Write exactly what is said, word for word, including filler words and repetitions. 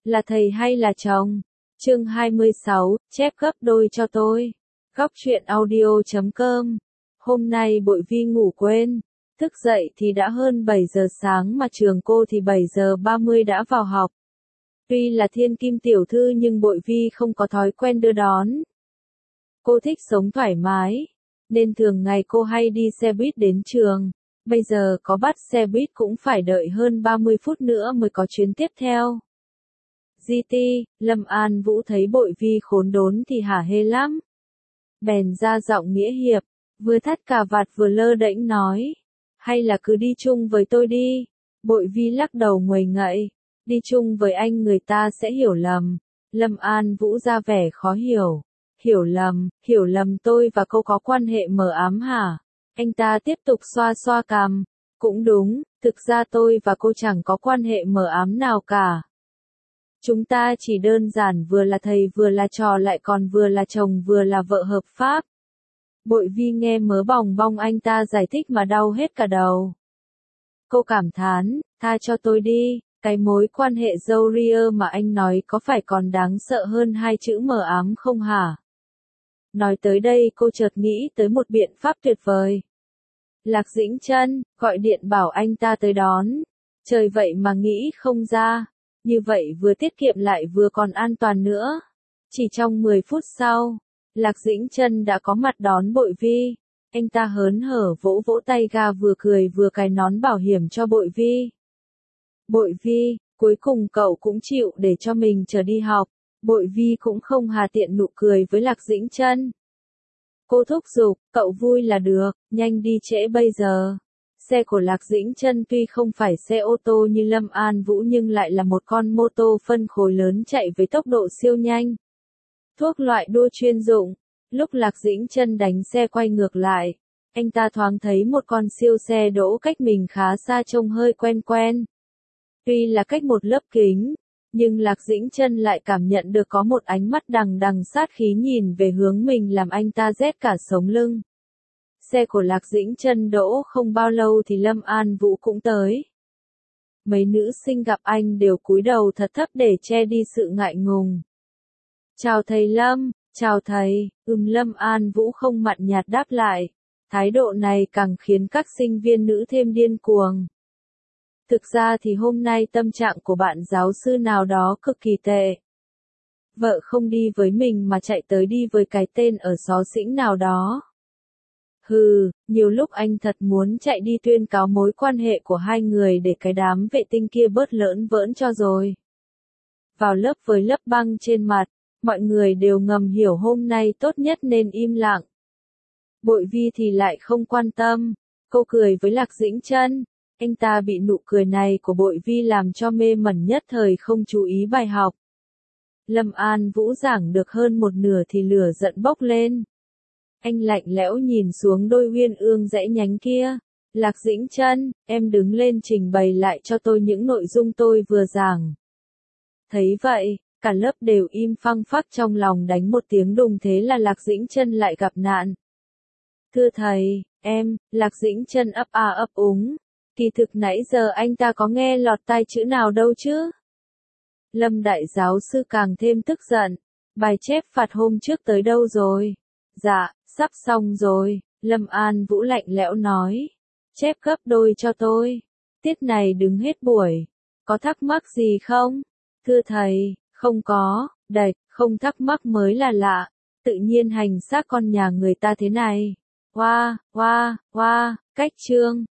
Là thầy hay là chồng? Chương hai mươi sáu, chép gấp đôi cho tôi. Góc truyện audio chấm com. Hôm nay Bội Vi ngủ quên. Thức dậy thì đã hơn bảy giờ sáng mà trường cô thì bảy giờ ba mươi đã vào học. Tuy là thiên kim tiểu thư nhưng Bội Vi không có thói quen đưa đón. Cô thích sống thoải mái, nên thường ngày cô hay đi xe buýt đến trường. Bây giờ có bắt xe buýt cũng phải đợi hơn ba mươi phút nữa mới có chuyến tiếp theo. giê tê, Lâm An Vũ thấy Bội Vi khốn đốn thì hả hê lắm. Bèn ra giọng nghĩa hiệp, vừa thắt cà vạt vừa lơ đễnh nói. Hay là cứ đi chung với tôi đi. Bội Vi lắc đầu nguầy ngậy. Đi chung với anh người ta sẽ hiểu lầm. Lâm An Vũ ra vẻ khó hiểu. Hiểu lầm, hiểu lầm tôi và cô có quan hệ mờ ám hả? Anh ta tiếp tục xoa xoa cằm. Cũng đúng, thực ra tôi và cô chẳng có quan hệ mờ ám nào cả. Chúng ta chỉ đơn giản vừa là thầy vừa là trò lại còn vừa là chồng vừa là vợ hợp pháp. Bội Vi nghe mớ bòng bong anh ta giải thích mà đau hết cả đầu. Cô cảm thán, tha cho tôi đi, cái mối quan hệ dâu ria mà anh nói có phải còn đáng sợ hơn hai chữ mờ ám không hả? Nói tới đây cô chợt nghĩ tới một biện pháp tuyệt vời. Lạc Dĩnh Trân, gọi điện bảo anh ta tới đón. Trời vậy mà nghĩ không ra. Như vậy vừa tiết kiệm lại vừa còn an toàn nữa. Chỉ trong mười phút sau, Lạc Dĩnh Trân đã có mặt đón Bội Vi. Anh ta hớn hở vỗ vỗ tay ga vừa cười vừa cài nón bảo hiểm cho Bội Vi. Bội Vi, cuối cùng cậu cũng chịu để cho mình chờ đi học. Bội Vi cũng không hà tiện nụ cười với Lạc Dĩnh Trân. Cô thúc giục, cậu vui là được, nhanh đi trễ bây giờ. Xe của Lạc Dĩnh Trân tuy không phải xe ô tô như Lâm An Vũ nhưng lại là một con mô tô phân khối lớn chạy với tốc độ siêu nhanh. Thuốc loại đua chuyên dụng. Lúc Lạc Dĩnh Trân đánh xe quay ngược lại, anh ta thoáng thấy một con siêu xe đỗ cách mình khá xa trông hơi quen quen. Tuy là cách một lớp kính, nhưng Lạc Dĩnh Trân lại cảm nhận được có một ánh mắt đằng đằng sát khí nhìn về hướng mình làm anh ta rét cả sống lưng. Xe của Lạc Dĩnh Trân đỗ không bao lâu thì Lâm An Vũ cũng tới. Mấy nữ sinh gặp anh đều cúi đầu thật thấp để che đi sự ngại ngùng. Chào thầy Lâm, chào thầy, ừm Lâm An Vũ không mặn nhạt đáp lại. Thái độ này càng khiến các sinh viên nữ thêm điên cuồng. Thực ra thì hôm nay tâm trạng của bạn giáo sư nào đó cực kỳ tệ. Vợ không đi với mình mà chạy tới đi với cái tên ở xó xỉnh nào đó. Hừ, nhiều lúc anh thật muốn chạy đi tuyên cáo mối quan hệ của hai người để cái đám vệ tinh kia bớt lỡn vỡn cho rồi. Vào lớp với lớp băng trên mặt, mọi người đều ngầm hiểu hôm nay tốt nhất nên im lặng. Bội Vi thì lại không quan tâm, cô cười với Lạc Dĩnh Trân. Anh ta bị nụ cười này của Bội Vi làm cho mê mẩn nhất thời không chú ý bài học. Lâm An Vũ giảng được hơn một nửa thì lửa giận bốc lên. Anh lạnh lẽo nhìn xuống đôi uyên ương rẽ nhánh kia. Lạc Dĩnh Trân, em đứng lên trình bày lại cho tôi những nội dung tôi vừa giảng. Thấy vậy, cả lớp đều im phăng phắc trong lòng đánh một tiếng đùng thế là Lạc Dĩnh Trân lại gặp nạn. Thưa thầy, em, Lạc Dĩnh Trân ấp a ấp úng. Kỳ thực nãy giờ anh ta có nghe lọt tai chữ nào đâu chứ? Lâm đại giáo sư càng thêm tức giận. Bài chép phạt hôm trước tới đâu rồi? Dạ, sắp xong rồi, Lâm An Vũ lạnh lẽo nói. Chép gấp đôi cho tôi. Tiết này đứng hết buổi. Có thắc mắc gì không? Thưa thầy, không có, đạch, không thắc mắc mới là lạ. Tự nhiên hành xác con nhà người ta thế này. Hoa, hoa, hoa, cách chương.